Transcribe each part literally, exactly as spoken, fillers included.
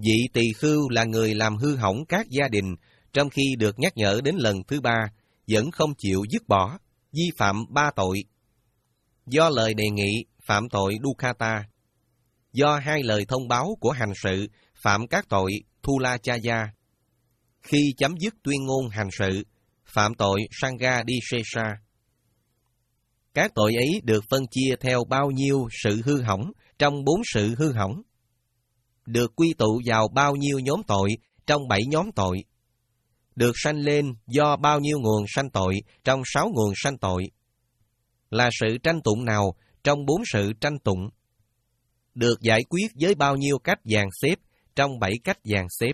Vị tỳ khưu là người làm hư hỏng các gia đình, trong khi được nhắc nhở đến lần thứ ba, vẫn không chịu dứt bỏ, vi phạm ba tội. Do lời đề nghị, phạm tội Dukkata. Do hai lời thông báo của hành sự, phạm các tội Thulachaya. Khi chấm dứt tuyên ngôn hành sự, phạm tội Sanghadisesa. Các tội ấy được phân chia theo bao nhiêu sự hư hỏng trong bốn sự hư hỏng. Được quy tụ vào bao nhiêu nhóm tội trong bảy nhóm tội. Được sanh lên do bao nhiêu nguồn sanh tội trong sáu nguồn sanh tội. Là sự tranh tụng nào trong bốn sự tranh tụng. Được giải quyết với bao nhiêu cách dàn xếp trong bảy cách dàn xếp.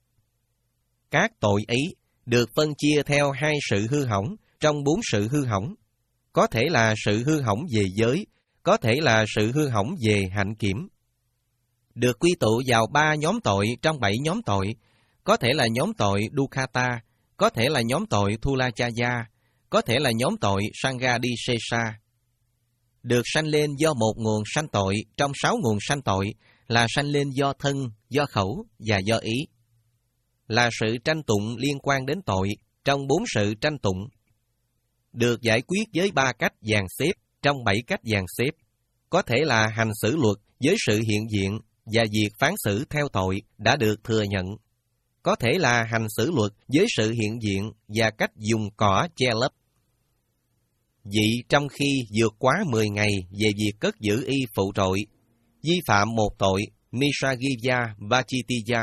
Các tội ấy được phân chia theo hai sự hư hỏng trong bốn sự hư hỏng. Có thể là sự hư hỏng về giới, có thể là sự hư hỏng về hạnh kiểm. Được quy tụ vào ba nhóm tội trong bảy nhóm tội, có thể là nhóm tội Dukkata, có thể là nhóm tội Thulachaya, có thể là nhóm tội Sanghadisesa. Được sanh lên do một nguồn sanh tội trong sáu nguồn sanh tội là sanh lên do thân, do khẩu và do ý. Là sự tranh tụng liên quan đến tội trong bốn sự tranh tụng. Được giải quyết với ba cách dàn xếp trong bảy cách dàn xếp. Có thể là hành xử luật với sự hiện diện và việc phán xử theo tội đã được thừa nhận. Có thể là hành xử luật với sự hiện diện và cách dùng cỏ che lấp. Vị trong khi vượt quá mười ngày về việc cất giữ y phụ trội, vi phạm một tội Nisaggiya Vachitiya.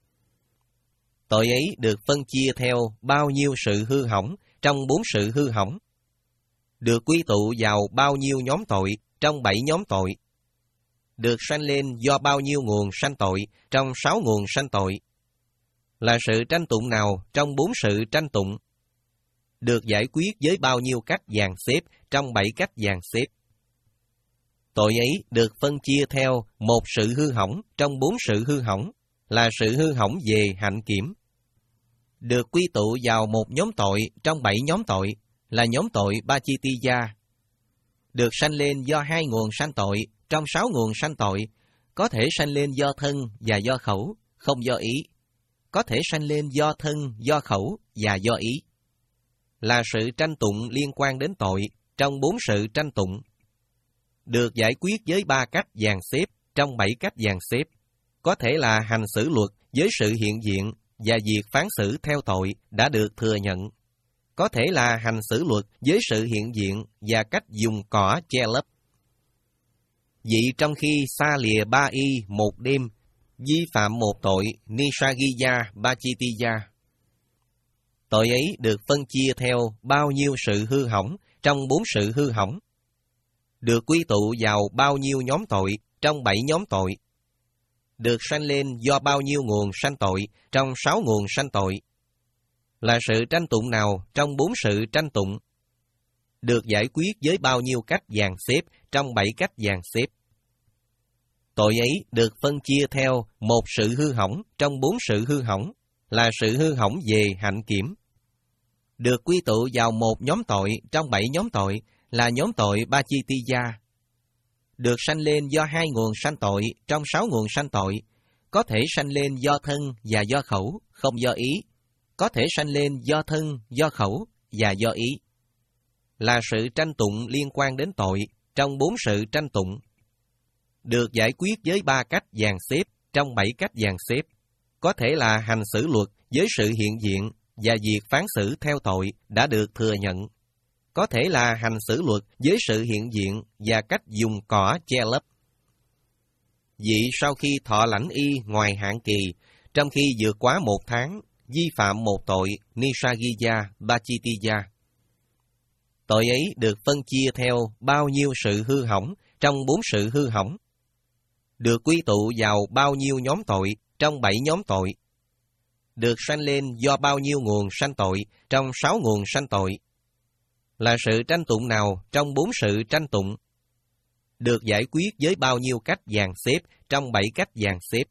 Tội ấy được phân chia theo bao nhiêu sự hư hỏng trong bốn sự hư hỏng. Được quy tụ vào bao nhiêu nhóm tội trong bảy nhóm tội. Được sanh lên do bao nhiêu nguồn sanh tội trong sáu nguồn sanh tội. Là sự tranh tụng nào trong bốn sự tranh tụng. Được giải quyết với bao nhiêu cách dàn xếp trong bảy cách dàn xếp. Tội ấy được phân chia theo một sự hư hỏng trong bốn sự hư hỏng, là sự hư hỏng về hạnh kiểm. Được quy tụ vào một nhóm tội trong bảy nhóm tội, là nhóm tội Bachitiya. Được sanh lên do hai nguồn sanh tội trong sáu nguồn sanh tội, có thể sanh lên do thân và do khẩu, không do ý. Có thể sanh lên do thân, do khẩu và do ý. Là sự tranh tụng liên quan đến tội trong bốn sự tranh tụng. Được giải quyết với ba cách dàn xếp trong bảy cách dàn xếp. Có thể là hành xử luật với sự hiện diện và việc phán xử theo tội đã được thừa nhận. Có thể là hành xử luật với sự hiện diện và cách dùng cỏ che lấp. Vị trong khi xa lìa ba y một đêm, vi phạm một tội Nisaggiya Vachitiya. Tội ấy được phân chia theo bao nhiêu sự hư hỏng trong bốn sự hư hỏng. Được quy tụ vào bao nhiêu nhóm tội trong bảy nhóm tội. Được sanh lên do bao nhiêu nguồn sanh tội trong sáu nguồn sanh tội. Là sự tranh tụng nào trong bốn sự tranh tụng. Được giải quyết với bao nhiêu cách dàn xếp trong bảy cách dàn xếp. Tội ấy được phân chia theo một sự hư hỏng trong bốn sự hư hỏng, là sự hư hỏng về hạnh kiểm. Được quy tụ vào một nhóm tội trong bảy nhóm tội, là nhóm tội Bachitiya. Được sanh lên do hai nguồn sanh tội trong sáu nguồn sanh tội, có thể sanh lên do thân và do khẩu, không do ý. Có thể sanh lên do thân, do khẩu và do ý. Là sự tranh tụng liên quan đến tội trong bốn sự tranh tụng. Được giải quyết với ba cách dàn xếp trong bảy cách dàn xếp. Có thể là hành xử luật với sự hiện diện và việc phán xử theo tội đã được thừa nhận. Có thể là hành xử luật với sự hiện diện và cách dùng cỏ che lấp. Vị sau khi thọ lãnh y ngoài hạn kỳ, trong khi vượt quá một tháng, vi phạm một tội Nisaggiya Vachitiya. Tội ấy được phân chia theo bao nhiêu sự hư hỏng trong bốn sự hư hỏng. Được quy tụ vào bao nhiêu nhóm tội trong bảy nhóm tội. Được sanh lên do bao nhiêu nguồn sanh tội trong sáu nguồn sanh tội. Là sự tranh tụng nào trong bốn sự tranh tụng. Được giải quyết với bao nhiêu cách dàn xếp trong bảy cách dàn xếp.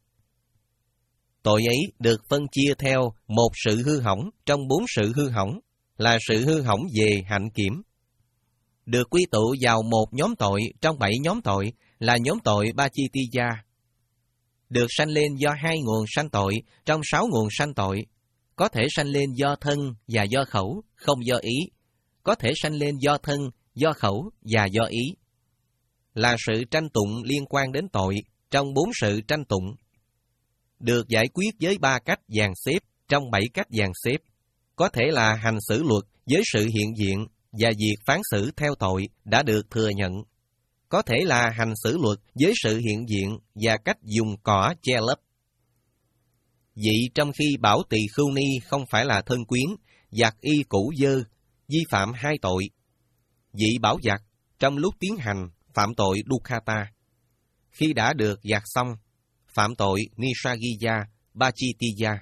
Tội ấy được phân chia theo một sự hư hỏng trong bốn sự hư hỏng, là sự hư hỏng về hạnh kiểm. Được quy tụ vào một nhóm tội trong bảy nhóm tội, là nhóm tội Bachitiya. được sanh lên do hai nguồn sanh tội trong sáu nguồn sanh tội, có thể sanh lên do thân và do khẩu, không do ý, có thể sanh lên do thân, do khẩu và do ý. Là sự tranh tụng liên quan đến tội trong bốn sự tranh tụng, được giải quyết với ba cách dàn xếp trong bảy cách dàn xếp, có thể là hành xử luật với sự hiện diện và việc phán xử theo tội đã được thừa nhận, có thể là hành xử luật với sự hiện diện và cách dùng cỏ che lấp. Vị trong khi bảo tỳ khưu ni không phải là thân quyến, giặt y cũ dơ, vi phạm hai tội. Vị bảo giặt trong lúc tiến hành phạm tội Dukkata. Khi đã được giặt xong, phạm tội Nisagiya, Bachitiya.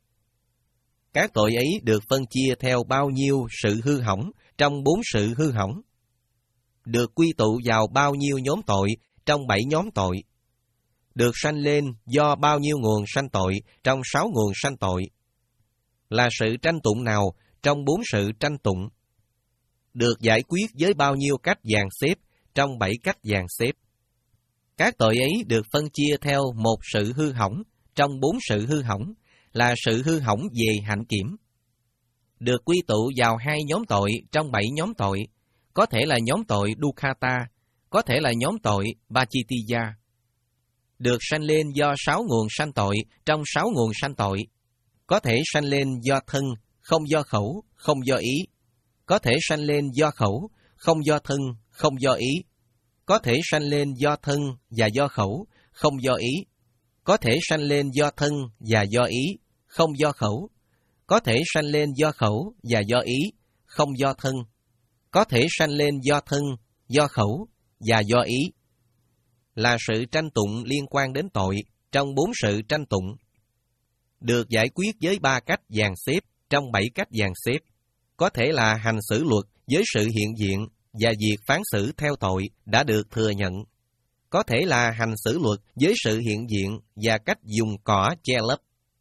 Các tội ấy được phân chia theo bao nhiêu sự hư hỏng trong bốn sự hư hỏng, được quy tụ vào bao nhiêu nhóm tội trong bảy nhóm tội, được sanh lên do bao nhiêu nguồn sanh tội trong sáu nguồn sanh tội, là sự tranh tụng nào trong bốn sự tranh tụng, được giải quyết với bao nhiêu cách dàn xếp trong bảy cách dàn xếp. Các tội ấy được phân chia theo một sự hư hỏng trong bốn sự hư hỏng, là sự hư hỏng về hạnh kiểm, được quy tụ vào hai nhóm tội trong bảy nhóm tội, có thể là nhóm tội Dukkata, có thể là nhóm tội Bachitiya, được sanh lên do sáu nguồn sanh tội trong sáu nguồn sanh tội, có thể sanh lên do thân, không do khẩu, không do ý, có thể sanh lên do khẩu, không do thân, không do ý, có thể sanh lên do thân và do khẩu, không do ý, có thể sanh lên do thân và do ý, không do khẩu, có thể sanh lên do khẩu và do ý, không do thân, có thể sanh lên do thân, do khẩu và do ý. Là sự tranh tụng liên quan đến tội trong bốn sự tranh tụng, được giải quyết với ba cách dàn xếp trong bảy cách dàn xếp, có thể là hành xử luật với sự hiện diện và việc phán xử theo tội đã được thừa nhận, có thể là hành xử luật với sự hiện diện và cách dùng cỏ che lấp.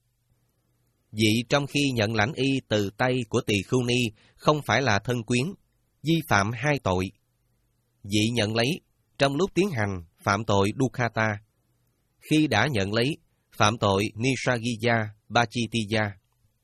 Vị trong khi nhận lãnh y từ tay của tỳ khưu ni không phải là thân quyến, vi phạm hai tội. Vị nhận lấy trong lúc tiến hành phạm tội Dukkata. Khi đã nhận lấy, phạm tội Nisagiya, Bachitiya.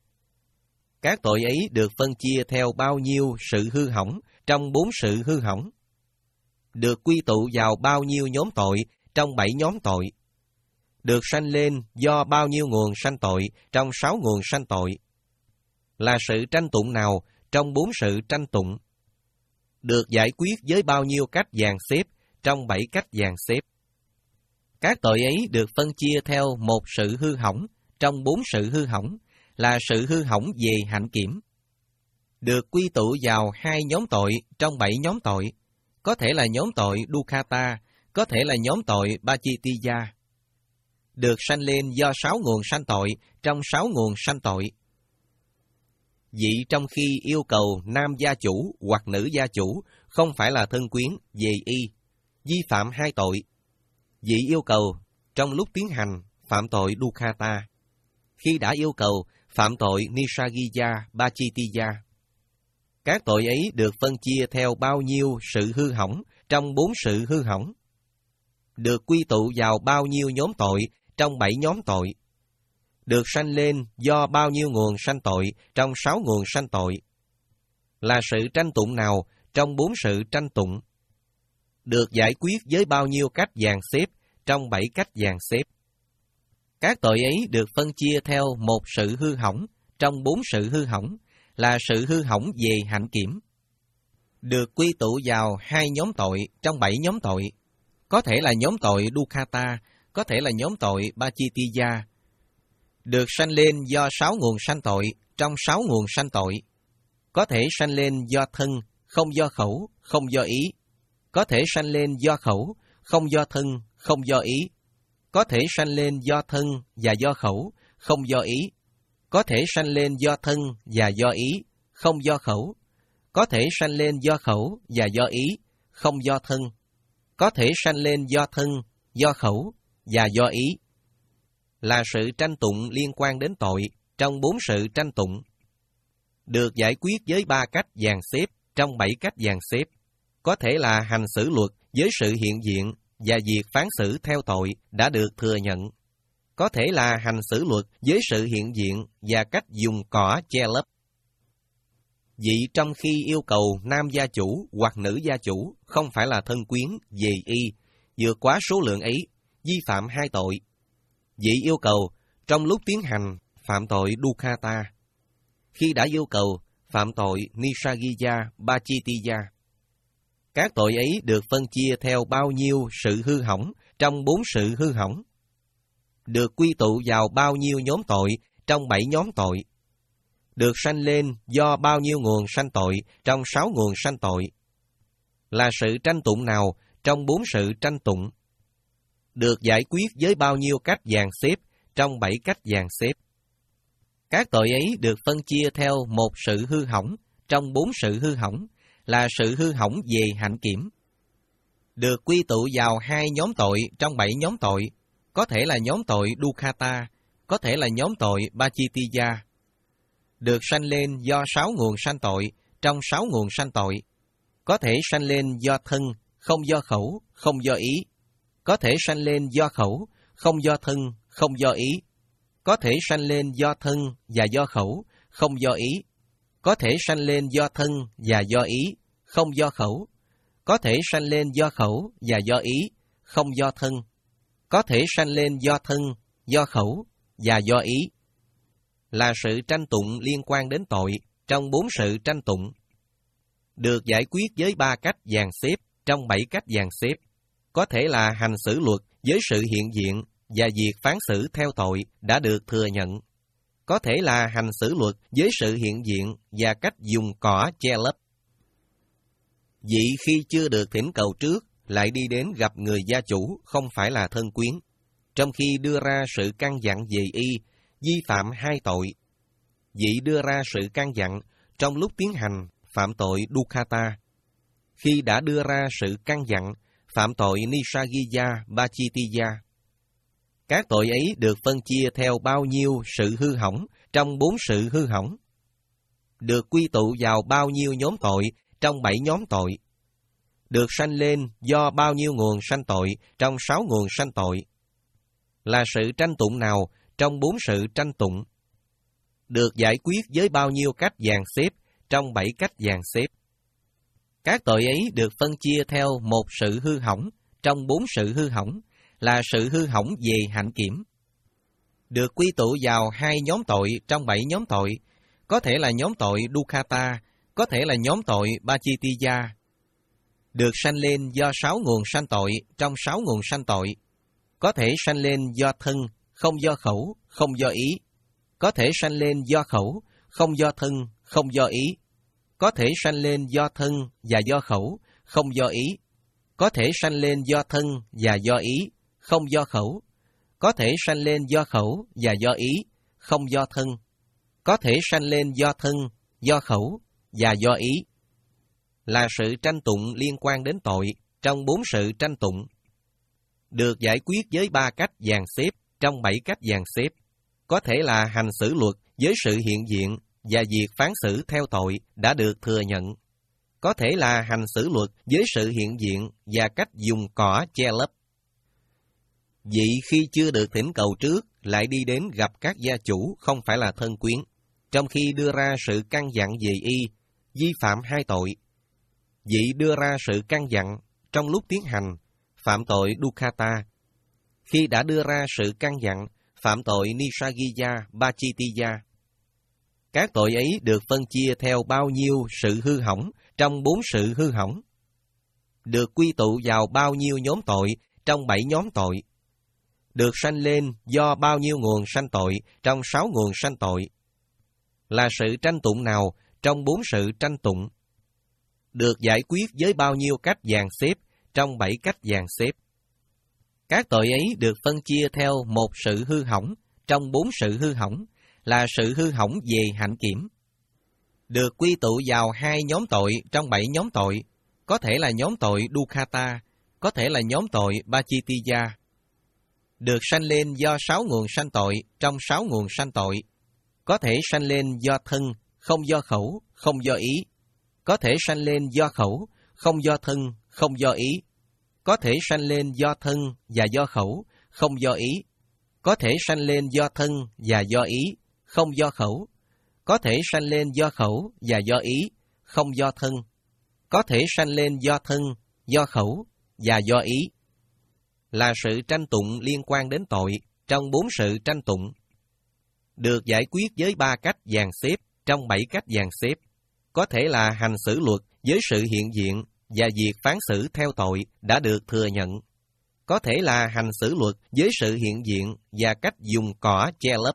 Các tội ấy được phân chia theo bao nhiêu sự hư hỏng trong bốn sự hư hỏng, được quy tụ vào bao nhiêu nhóm tội trong bảy nhóm tội, được sanh lên do bao nhiêu nguồn sanh tội trong sáu nguồn sanh tội, là sự tranh tụng nào trong bốn sự tranh tụng, được giải quyết với bao nhiêu cách dàn xếp trong bảy cách dàn xếp. Các tội ấy được phân chia theo một sự hư hỏng trong bốn sự hư hỏng, là sự hư hỏng về hạnh kiểm, được quy tụ vào hai nhóm tội trong bảy nhóm tội, có thể là nhóm tội Dukkata, có thể là nhóm tội Bachitiya, được sanh lên do sáu nguồn sanh tội trong sáu nguồn sanh tội. Vị trong khi yêu cầu nam gia chủ hoặc nữ gia chủ không phải là thân quyến về y, vi phạm hai tội. Vị yêu cầu trong lúc tiến hành phạm tội Dukkata. Khi đã yêu cầu phạm tội Nisagiya, Bachitiya. Các tội ấy được phân chia theo bao nhiêu sự hư hỏng trong bốn sự hư hỏng, được quy tụ vào bao nhiêu nhóm tội trong bảy nhóm tội, được sanh lên do bao nhiêu nguồn sanh tội trong sáu nguồn sanh tội, là sự tranh tụng nào trong bốn sự tranh tụng, được giải quyết với bao nhiêu cách dàn xếp trong bảy cách dàn xếp. Các tội ấy được phân chia theo một sự hư hỏng trong bốn sự hư hỏng, là sự hư hỏng về hạnh kiểm, được quy tụ vào hai nhóm tội trong bảy nhóm tội, có thể là nhóm tội Dukkata, có thể là nhóm tội Bachitiya, được sanh lên do sáu nguồn sanh tội trong sáu nguồn sanh tội, có thể sanh lên do thân, không do khẩu, không do ý, có thể sanh lên do khẩu, không do thân, không do ý, có thể sanh lên do thân và do khẩu, không do ý, có thể sanh lên do thân và do ý, không do khẩu, có thể sanh lên do khẩu và do ý, không do thân, có thể sanh lên do thân, do khẩu và do ý. Là sự tranh tụng liên quan đến tội trong bốn sự tranh tụng, được giải quyết với ba cách dàn xếp trong bảy cách dàn xếp, có thể là hành xử luật với sự hiện diện và việc phán xử theo tội đã được thừa nhận, có thể là hành xử luật với sự hiện diện và cách dùng cỏ che lấp. Vị trong khi yêu cầu nam gia chủ hoặc nữ gia chủ không phải là thân quyến về y, vượt quá số lượng ấy, vi phạm hai tội. Vị yêu cầu trong lúc tiến hành phạm tội Dukkata. Khi đã yêu cầu phạm tội Nissaggiya Pacittiya. Các tội ấy được phân chia theo bao nhiêu sự hư hỏng trong bốn sự hư hỏng. Được quy tụ vào bao nhiêu nhóm tội trong bảy nhóm tội. Được sanh lên do bao nhiêu nguồn sanh tội trong sáu nguồn sanh tội. Là sự tranh tụng nào trong bốn sự tranh tụng. Được giải quyết với bao nhiêu cách dàn xếp trong bảy cách dàn xếp. Các tội ấy được phân chia theo một sự hư hỏng trong bốn sự hư hỏng, là sự hư hỏng về hạnh kiểm. Được quy tụ vào hai nhóm tội trong bảy nhóm tội, có thể là nhóm tội Dukkata, có thể là nhóm tội Pacittiya. Được sanh lên do sáu nguồn sanh tội trong sáu nguồn sanh tội, có thể sanh lên do thân, không do khẩu, không do ý. Có thể sanh lên do khẩu, không do thân, không do ý. Có thể sanh lên do thân và do khẩu, không do ý. Có thể sanh lên do thân và do ý, không do khẩu. Có thể sanh lên do khẩu và do ý, không do thân. Có thể sanh lên do thân, do khẩu và do ý. Là sự tranh tụng liên quan đến tội trong bốn sự tranh tụng. Được giải quyết với ba cách dàn xếp trong bảy cách dàn xếp. Có thể là hành xử luật với sự hiện diện và việc phán xử theo tội đã được thừa nhận. Có thể là hành xử luật với sự hiện diện và cách dùng cỏ che lấp. Vị khi chưa được thỉnh cầu trước lại đi đến gặp người gia chủ không phải là thân quyến, trong khi đưa ra sự căn dặn về y, vi phạm hai tội. Vị đưa ra sự căn dặn trong lúc tiến hành phạm tội Dukkata. Khi đã đưa ra sự căn dặn phạm tội Nissaggiya Pacittiya. Các tội ấy được phân chia theo bao nhiêu sự hư hỏng trong bốn sự hư hỏng. Được quy tụ vào bao nhiêu nhóm tội trong bảy nhóm tội. Được sanh lên do bao nhiêu nguồn sanh tội trong sáu nguồn sanh tội. Là sự tranh tụng nào trong bốn sự tranh tụng. Được giải quyết với bao nhiêu cách dàn xếp trong bảy cách dàn xếp. Các tội ấy được phân chia theo một sự hư hỏng trong bốn sự hư hỏng, là sự hư hỏng về hạnh kiểm. Được quy tụ vào hai nhóm tội trong bảy nhóm tội, có thể là nhóm tội Dukkata, có thể là nhóm tội Pacittiya. Được sanh lên do sáu nguồn sanh tội trong sáu nguồn sanh tội, có thể sanh lên do thân, không do khẩu, không do ý. Có thể sanh lên do khẩu, không do thân, không do ý. Có thể sanh lên do thân và do khẩu, không do ý. Có thể sanh lên do thân và do ý, không do khẩu. Có thể sanh lên do khẩu và do ý, không do thân. Có thể sanh lên do thân, do khẩu và do ý. Là sự tranh tụng liên quan đến tội trong bốn sự tranh tụng. Được giải quyết với ba cách dàn xếp trong bảy cách dàn xếp. Có thể là hành xử luật với sự hiện diện và việc phán xử theo tội đã được thừa nhận. Có thể là hành xử luật với sự hiện diện và cách dùng cỏ che lấp. Vị khi chưa được thỉnh cầu trước lại đi đến gặp các gia chủ không phải là thân quyến, trong khi đưa ra sự căn dặn về y, vi phạm hai tội. Vị đưa ra sự căn dặn trong lúc tiến hành phạm tội Dukkata. Khi đã đưa ra sự căn dặn phạm tội Nissaggiya Pacittiya. Các tội ấy được phân chia theo bao nhiêu sự hư hỏng trong bốn sự hư hỏng. Được quy tụ vào bao nhiêu nhóm tội trong bảy nhóm tội. Được sanh lên do bao nhiêu nguồn sanh tội trong sáu nguồn sanh tội. Là sự tranh tụng nào trong bốn sự tranh tụng. Được giải quyết với bao nhiêu cách dàn xếp trong bảy cách dàn xếp. Các tội ấy được phân chia theo một sự hư hỏng trong bốn sự hư hỏng, là sự hư hỏng về hạnh kiểm. Được quy tụ vào hai nhóm tội trong bảy nhóm tội, có thể là nhóm tội Dukkata, có thể là nhóm tội Pacittiya. Được sanh lên do sáu nguồn sanh tội trong sáu nguồn sanh tội, có thể sanh lên do thân, không do khẩu, không do ý. Có thể sanh lên do khẩu, không do thân, không do ý. Có thể sanh lên do thân và do khẩu, không do ý. có thể sanh lên do thân và do ý, không do khẩu, có thể sanh lên do khẩu và do ý, không do thân, có thể sanh lên do thân, do khẩu và do ý, là sự tranh tụng liên quan đến tội trong bốn sự tranh tụng, được giải quyết với ba cách dàn xếp trong bảy cách dàn xếp, có thể là hành xử luật với sự hiện diện và việc phán xử theo tội đã được thừa nhận, có thể là hành xử luật với sự hiện diện và cách dùng cỏ che lấp.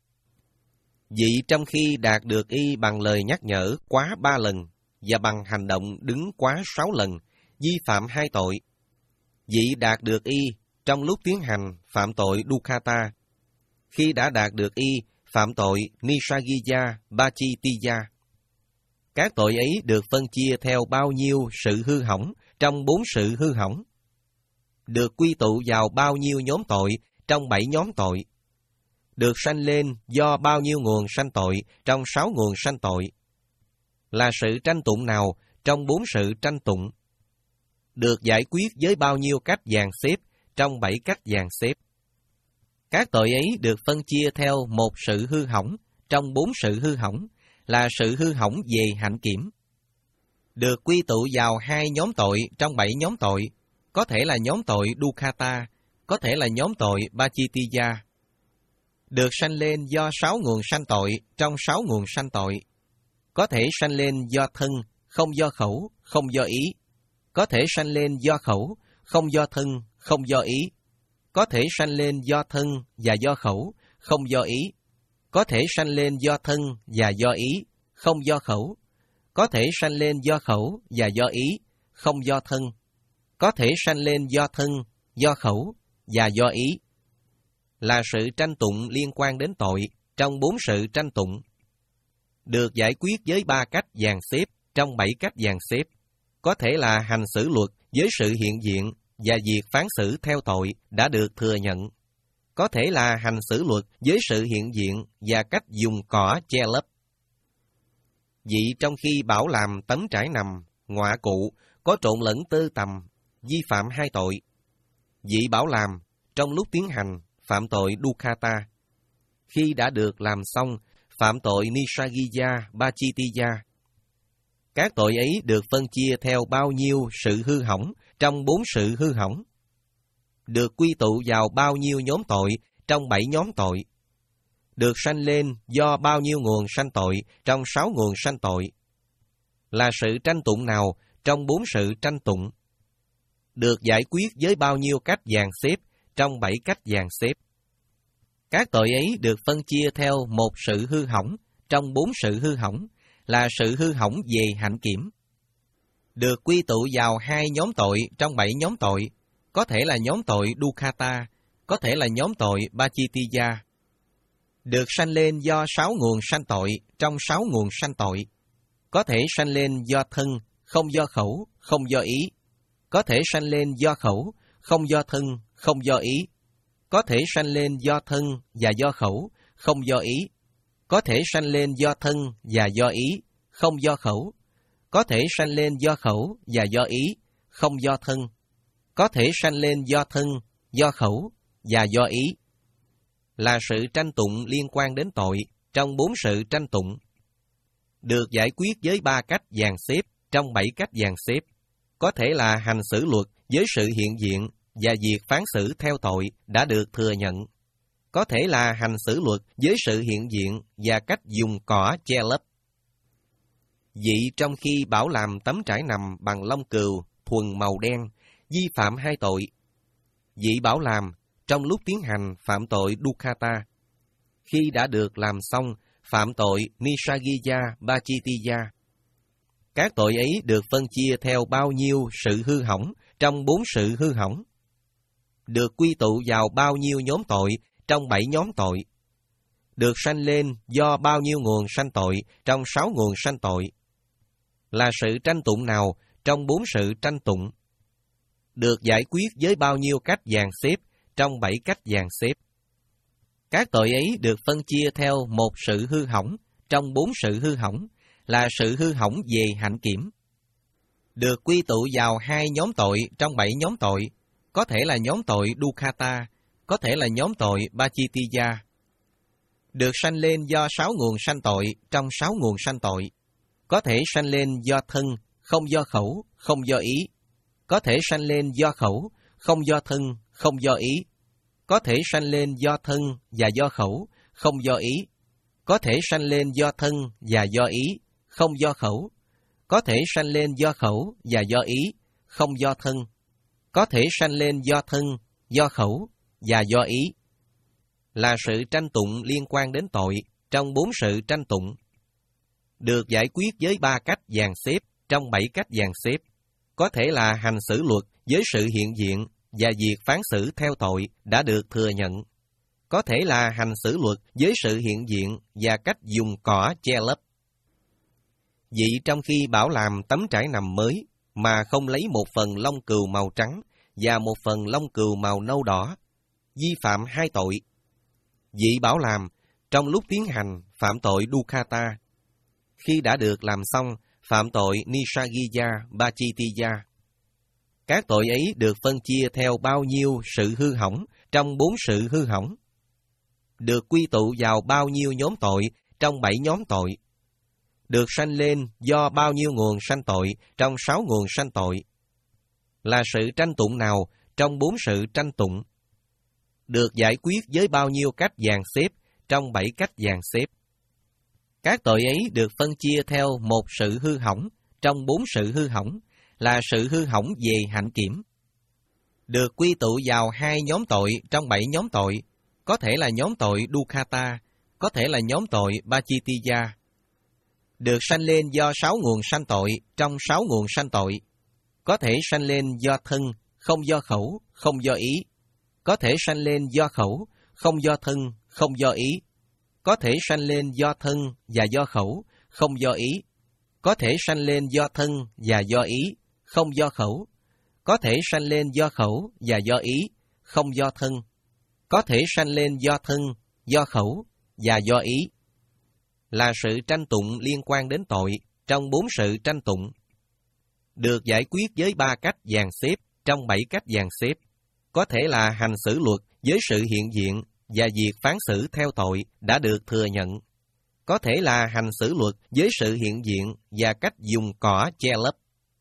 Vị trong khi đạt được y bằng lời nhắc nhở quá ba lần và bằng hành động đứng quá sáu lần, vi phạm hai tội. Vị đạt được y trong lúc tiến hành phạm tội Dukkata, khi đã đạt được y phạm tội Nissaggiya Pachittiya. Các tội ấy được phân chia theo bao nhiêu sự hư hỏng trong bốn sự hư hỏng, được quy tụ vào bao nhiêu nhóm tội trong bảy nhóm tội, được sanh lên do bao nhiêu nguồn sanh tội trong sáu nguồn sanh tội, là sự tranh tụng nào trong bốn sự tranh tụng, được giải quyết với bao nhiêu cách dàn xếp trong bảy cách dàn xếp. Các tội ấy được phân chia theo một sự hư hỏng trong bốn sự hư hỏng, là sự hư hỏng về hạnh kiểm, được quy tụ vào hai nhóm tội trong bảy nhóm tội, có thể là nhóm tội Dukkata, có thể là nhóm tội Pachittiya, được sanh lên do sáu nguồn sanh tội trong sáu nguồn sanh tội, có thể sanh lên do thân, không do khẩu, không do ý, có thể sanh lên do khẩu, không do thân, không do ý, có thể sanh lên do thân và do khẩu, không do ý, có thể sanh lên do thân và do ý, không do khẩu, có thể sanh lên do khẩu và do ý, không do thân, có thể sanh lên do thân, do khẩu và do ý, là sự tranh tụng liên quan đến tội trong bốn sự tranh tụng, được giải quyết với ba cách dàn xếp trong bảy cách dàn xếp, có thể là hành xử luật với sự hiện diện và việc phán xử theo tội đã được thừa nhận, có thể là hành xử luật với sự hiện diện và cách dùng cỏ che lấp. Vị trong khi bảo làm tấm trải nằm, ngọa cụ, có trộn lẫn tơ tằm, vi phạm hai tội. Vị bảo làm trong lúc tiến hành phạm tội Dukkata, khi đã được làm xong phạm tội Nissaggiya Pachittiya. Các tội ấy được phân chia theo bao nhiêu sự hư hỏng trong bốn sự hư hỏng, được quy tụ vào bao nhiêu nhóm tội trong bảy nhóm tội, được sanh lên do bao nhiêu nguồn sanh tội trong sáu nguồn sanh tội, là sự tranh tụng nào trong bốn sự tranh tụng, được giải quyết với bao nhiêu cách dàn xếp trong bảy cách dàn xếp. Các tội ấy được phân chia theo một sự hư hỏng trong bốn sự hư hỏng, là sự hư hỏng về hạnh kiểm, được quy tụ vào hai nhóm tội trong bảy nhóm tội, có thể là nhóm tội Dukkata, có thể là nhóm tội Pachittiya, được sanh lên do sáu nguồn sanh tội trong sáu nguồn sanh tội, có thể sanh lên do thân, không do khẩu, không do ý, có thể sanh lên do khẩu, không do thân, không do ý, có thể sanh lên do thân và do khẩu, không do ý, có thể sanh lên do thân và do ý, không do khẩu, có thể sanh lên do khẩu và do ý, không do thân, có thể sanh lên do thân, do khẩu và do ý, là sự tranh tụng liên quan đến tội trong bốn sự tranh tụng, được giải quyết với ba cách dàn xếp trong bảy cách dàn xếp, có thể là hành xử luật với sự hiện diện và việc phán xử theo tội đã được thừa nhận, có thể là hành xử luật với sự hiện diện và cách dùng cỏ che lấp. Vị trong khi bảo làm tấm trải nằm bằng lông cừu thuần màu đen, vi phạm hai tội. Vị bảo làm trong lúc tiến hành phạm tội Dukkata, khi đã được làm xong phạm tội Nissaggiya Pachittiya. Các tội ấy được phân chia theo bao nhiêu sự hư hỏng trong bốn sự hư hỏng, được quy tụ vào bao nhiêu nhóm tội trong bảy nhóm tội, được sanh lên do bao nhiêu nguồn sanh tội trong sáu nguồn sanh tội, là sự tranh tụng nào trong bốn sự tranh tụng, được giải quyết với bao nhiêu cách dàn xếp trong bảy cách dàn xếp. Các tội ấy được phân chia theo một sự hư hỏng trong bốn sự hư hỏng, là sự hư hỏng về hạnh kiểm, được quy tụ vào hai nhóm tội trong bảy nhóm tội, có thể là nhóm tội Dukkata, có thể là nhóm tội Pachittiya. Được sanh lên do sáu nguồn sanh tội trong sáu nguồn sanh tội. Có thể sanh lên do thân, không do khẩu, không do ý. Có thể sanh lên do khẩu, không do thân, không do ý. Có thể sanh lên do thân và do khẩu, không do ý. Có thể sanh lên do thân và do ý, không do khẩu. Có thể sanh lên do khẩu và do ý, không do thân. Có thể sanh lên do thân, do khẩu và do ý. Là sự tranh tụng liên quan đến tội trong bốn sự tranh tụng. Được giải quyết với ba cách dàn xếp trong bảy cách dàn xếp. Có thể là hành xử luật với sự hiện diện và việc phán xử theo tội đã được thừa nhận. Có thể là hành xử luật với sự hiện diện và cách dùng cỏ che lấp. Vị trong khi bảo làm tấm trải nằm mới mà không lấy một phần lông cừu màu trắng và một phần lông cừu màu nâu đỏ, vi phạm hai tội. Vị bảo làm trong lúc tiến hành phạm tội Dukkata, khi đã được làm xong phạm tội Nissaggiya Pachittiya. Các tội ấy được phân chia theo bao nhiêu sự hư hỏng trong bốn sự hư hỏng. Được quy tụ vào bao nhiêu nhóm tội trong bảy nhóm tội. Được sanh lên do bao nhiêu nguồn sanh tội trong sáu nguồn sanh tội. Là sự tranh tụng nào trong bốn sự tranh tụng. Được giải quyết với bao nhiêu cách dàn xếp trong bảy cách dàn xếp. Các tội ấy được phân chia theo một sự hư hỏng trong bốn sự hư hỏng, là sự hư hỏng về hạnh kiểm. Được quy tụ vào hai nhóm tội trong bảy nhóm tội, có thể là nhóm tội Dukkata, có thể là nhóm tội Pachittiya. Được sanh lên do sáu nguồn sanh tội trong sáu nguồn sanh tội, có thể sanh lên do thân, không do khẩu, không do ý. Có thể sanh lên do khẩu, không do thân, không do ý. Có thể sanh lên do thân và do khẩu, không do ý. Có thể sanh lên do thân và do ý, không do khẩu. Có thể sanh lên do khẩu và do ý, không do thân. Có thể sanh lên do thân, do khẩu và do ý. Là sự tranh tụng liên quan đến tội trong bốn sự tranh tụng. Được giải quyết với ba cách dàn xếp trong bảy cách dàn xếp. Có thể là hành xử luật với sự hiện diện và việc phán xử theo tội đã được thừa nhận. Có thể là hành xử luật với sự hiện diện và cách dùng cỏ che lấp.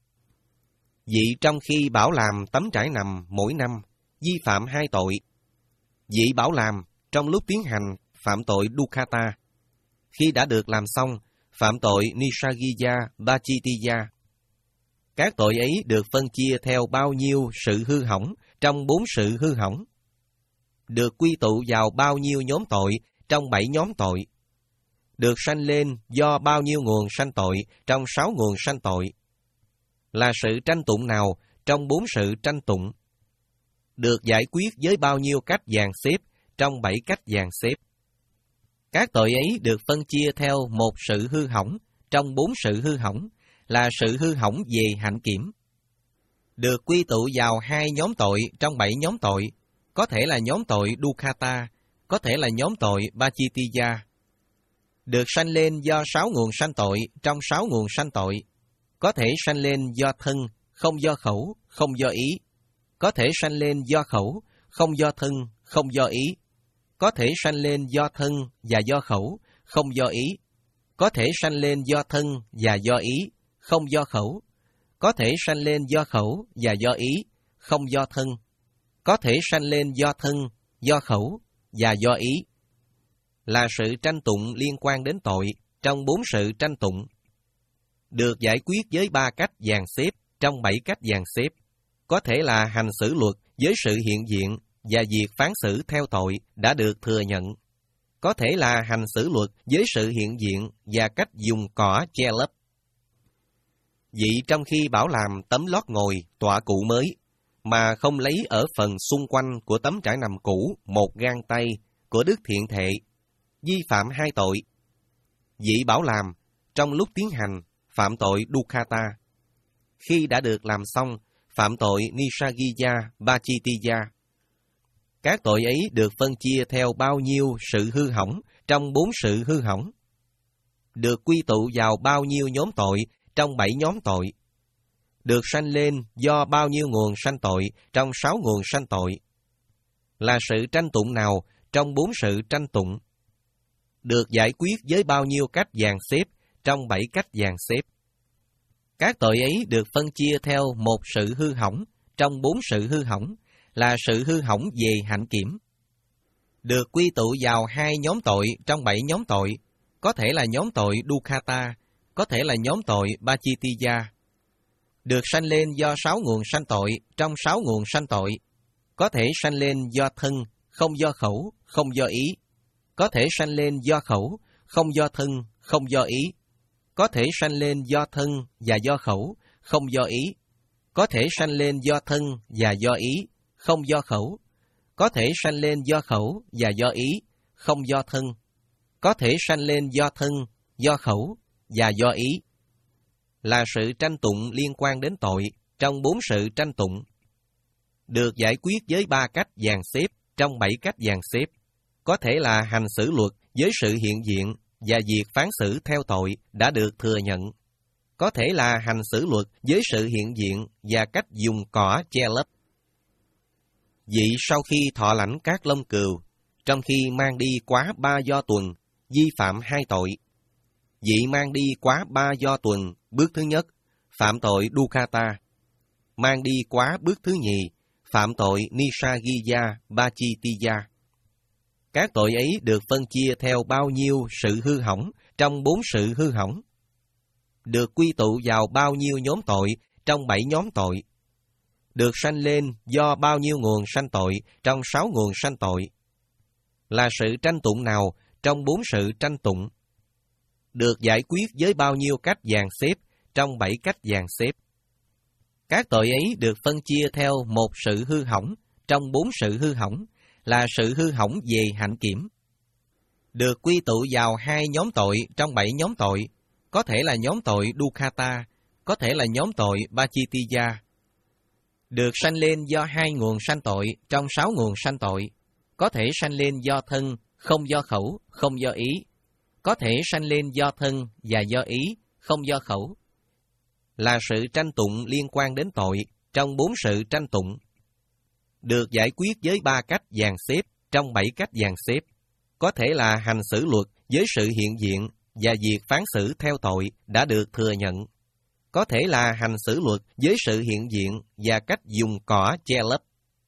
Vị trong khi bảo làm tấm trải nằm mỗi năm, vi phạm hai tội. Vị bảo làm trong lúc tiến hành phạm tội Dukkata, khi đã được làm xong phạm tội Nissaggiya Pachittiya. Các tội ấy được phân chia theo bao nhiêu sự hư hỏng trong bốn sự hư hỏng. Được quy tụ vào bao nhiêu nhóm tội trong bảy nhóm tội. Được sanh lên do bao nhiêu nguồn sanh tội trong sáu nguồn sanh tội. Là sự tranh tụng nào trong bốn sự tranh tụng. Được giải quyết với bao nhiêu cách dàn xếp trong bảy cách dàn xếp. Các tội ấy được phân chia theo một sự hư hỏng trong bốn sự hư hỏng, là sự hư hỏng về hạnh kiểm. Được quy tụ vào hai nhóm tội trong bảy nhóm tội, có thể là nhóm tội Dukkata, có thể là nhóm tội Pachittiya. Được sanh lên do sáu nguồn sanh tội trong sáu nguồn sanh tội, có thể sanh lên do thân, không do khẩu, không do ý. Có thể sanh lên do khẩu, không do thân, không do ý. Có thể sanh lên do thân và do khẩu, không do ý. Có thể sanh lên do thân và do ý, không do khẩu. Có thể sanh lên do khẩu và do ý, không do thân. Có thể sanh lên do thân, do khẩu và do ý. Là sự tranh tụng liên quan đến tội trong bốn sự tranh tụng. Được giải quyết với ba cách dàn xếp trong bảy cách dàn xếp. Có thể là hành xử luật với sự hiện diện và việc phán xử theo tội đã được thừa nhận. Có thể là hành xử luật với sự hiện diện và cách dùng cỏ che lấp. Vị trong khi bảo làm tấm lót ngồi tọa cụ mới, mà không lấy ở phần xung quanh của tấm trải nằm cũ một gang tay của Đức Thiện Thệ, vi phạm hai tội. Vị bảo làm trong lúc tiến hành phạm tội Dukkata, khi đã được làm xong phạm tội Nissaggiya Pachittiya. Các tội ấy được phân chia theo bao nhiêu sự hư hỏng trong bốn sự hư hỏng. Được quy tụ vào bao nhiêu nhóm tội trong bảy nhóm tội. Được sanh lên do bao nhiêu nguồn sanh tội trong sáu nguồn sanh tội. Là sự tranh tụng nào trong bốn sự tranh tụng? Được giải quyết với bao nhiêu cách dàn xếp trong bảy cách dàn xếp? Các tội ấy được phân chia theo một sự hư hỏng trong bốn sự hư hỏng, là sự hư hỏng về hạnh kiểm. Được quy tụ vào hai nhóm tội trong bảy nhóm tội, có thể là nhóm tội Dukkata, có thể là nhóm tội Pacittiya. Được sanh lên do sáu nguồn sanh tội trong sáu nguồn sanh tội, có thể sanh lên do thân, không do khẩu, không do ý. Có thể sanh lên do khẩu, không do thân, không do ý. Có thể sanh lên do thân và do khẩu, không do ý. Có thể sanh lên do thân và do ý, không do khẩu. Có thể sanh lên do khẩu và do ý, không do thân. Có thể sanh lên do thân, do khẩu và do ý. Là sự tranh tụng liên quan đến tội trong bốn sự tranh tụng. Được giải quyết với ba cách dàn xếp trong bảy cách dàn xếp. Có thể là hành xử luật với sự hiện diện và việc phán xử theo tội đã được thừa nhận. Có thể là hành xử luật với sự hiện diện và cách dùng cỏ che lấp. Vị sau khi thọ lãnh các lông cừu, trong khi mang đi quá ba do tuần, vi phạm hai tội. Vị mang đi quá ba do tuần, bước thứ nhất, phạm tội Dukkata. Mang đi quá bước thứ nhì, phạm tội Nissaggiya Pacittiya. Các tội ấy được phân chia theo bao nhiêu sự hư hỏng trong bốn sự hư hỏng. Được quy tụ vào bao nhiêu nhóm tội trong bảy nhóm tội. Được sanh lên do bao nhiêu nguồn sanh tội trong sáu nguồn sanh tội. Là sự tranh tụng nào trong bốn sự tranh tụng? Được giải quyết với bao nhiêu cách dàn xếp trong bảy cách dàn xếp? Các tội ấy được phân chia theo một sự hư hỏng trong bốn sự hư hỏng, là sự hư hỏng về hạnh kiểm. Được quy tụ vào hai nhóm tội trong bảy nhóm tội, có thể là nhóm tội Dukkata, có thể là nhóm tội Pacittiya. Được sanh lên do hai nguồn sanh tội trong sáu nguồn sanh tội, có thể sanh lên do thân, không do khẩu, không do ý. Có thể sanh lên do thân và do ý, không do khẩu. Là sự tranh tụng liên quan đến tội trong bốn sự tranh tụng. Được giải quyết với ba cách dàn xếp trong bảy cách dàn xếp. Có thể là hành xử luật với sự hiện diện và việc phán xử theo tội đã được thừa nhận. Có thể là hành xử luật với sự hiện diện và cách dùng cỏ che lấp.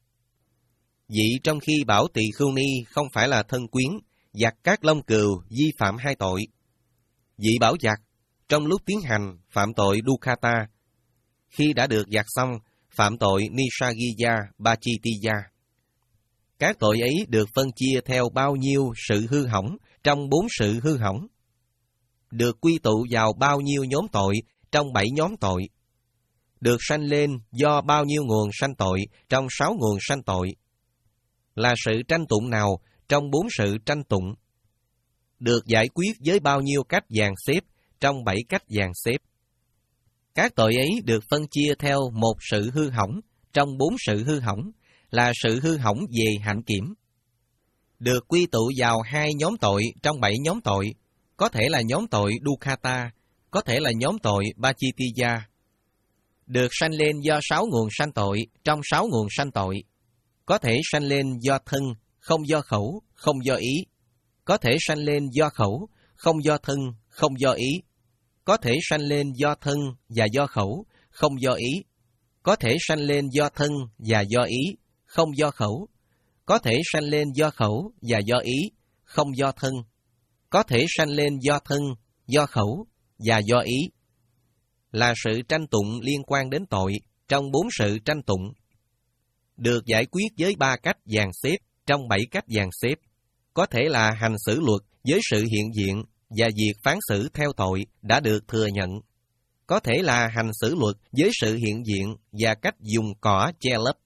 Vị trong khi bảo tỳ khưu ni không phải là thân quyến, giặt các lông cừu vi phạm hai tội. Vị bảo giặt, trong lúc tiến hành phạm tội Dukkata. Khi đã được giặt xong, phạm tội Nissaggiya Pacittiya. Các tội ấy được phân chia theo bao nhiêu sự hư hỏng trong bốn sự hư hỏng. Được quy tụ vào bao nhiêu nhóm tội trong bảy nhóm tội. Được sanh lên do bao nhiêu nguồn sanh tội trong sáu nguồn sanh tội. Là sự tranh tụng nào trong bốn sự tranh tụng? Được giải quyết với bao nhiêu cách dàn xếp trong bảy cách dàn xếp? Các tội ấy được phân chia theo một sự hư hỏng trong bốn sự hư hỏng, là sự hư hỏng về hạnh kiểm. Được quy tụ vào hai nhóm tội trong bảy nhóm tội, có thể là nhóm tội Dukkata, có thể là nhóm tội Pacittiya. Được sanh lên do sáu nguồn sanh tội trong sáu nguồn sanh tội, có thể sanh lên do thân, không do khẩu, không do ý. Có thể sanh lên do khẩu, không do thân, không do ý. Có thể sanh lên do thân và do khẩu, không do ý. Có thể sanh lên do thân và do ý, không do khẩu. Có thể sanh lên do khẩu và do ý, không do thân. Có thể sanh lên do thân, do khẩu và do ý. Là sự tranh tụng liên quan đến tội trong bốn sự tranh tụng. Được giải quyết với ba cách dàn xếp trong bảy cách dàn xếp. Có thể là hành xử luật với sự hiện diện và việc phán xử theo tội đã được thừa nhận. Có thể là hành xử luật với sự hiện diện và cách dùng cỏ che lấp.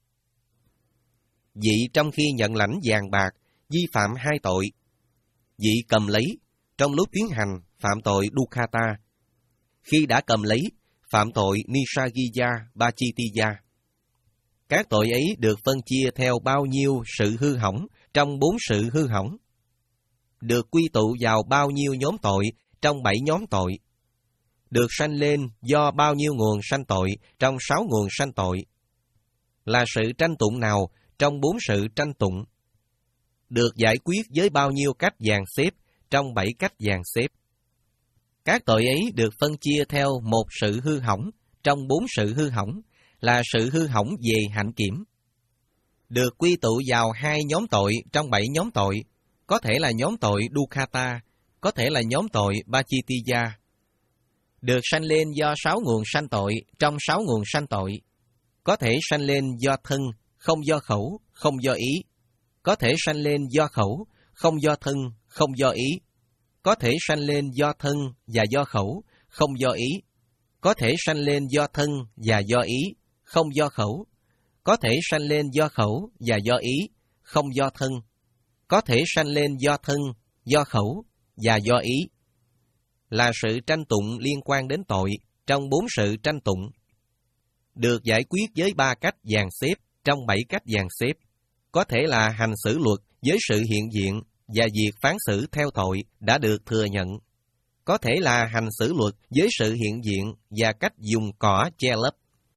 Vị trong khi nhận lãnh vàng bạc vi phạm hai tội. Vị cầm lấy, trong lúc tiến hành phạm tội Dukkata. Khi đã cầm lấy, phạm tội Nissaggiya Pacittiya. Các tội ấy được phân chia theo bao nhiêu sự hư hỏng trong bốn sự hư hỏng. Được quy tụ vào bao nhiêu nhóm tội trong bảy nhóm tội. Được sanh lên do bao nhiêu nguồn sanh tội trong sáu nguồn sanh tội. Là sự tranh tụng nào trong bốn sự tranh tụng, được giải quyết với bao nhiêu cách dàn xếp trong bảy cách dàn xếp. Các tội ấy được phân chia theo một sự hư hỏng trong bốn sự hư hỏng, là sự hư hỏng về hạnh kiểm. Được quy tụ vào hai nhóm tội trong bảy nhóm tội, có thể là nhóm tội Dukkata, có thể là nhóm tội Pachittiya. Được sanh lên do sáu nguồn sanh tội trong sáu nguồn sanh tội, có thể sanh lên do thân, không do khẩu, không do ý. Có thể sanh lên do khẩu, không do thân, không do ý. Có thể sanh lên do thân và do khẩu, không do ý. Có thể sanh lên do thân và do ý, không do khẩu. Có thể sanh lên do khẩu và do ý, không do thân. Có thể sanh lên do thân, do khẩu và do ý. Là sự tranh tụng liên quan đến tội trong bốn sự tranh tụng, được giải quyết với ba cách dàn xếp trong bảy cách dàn xếp. Có thể là hành xử luật với sự hiện diện và việc phán xử theo tội đã được thừa nhận. Có thể là hành xử luật với sự hiện diện và cách dùng cỏ che lấp.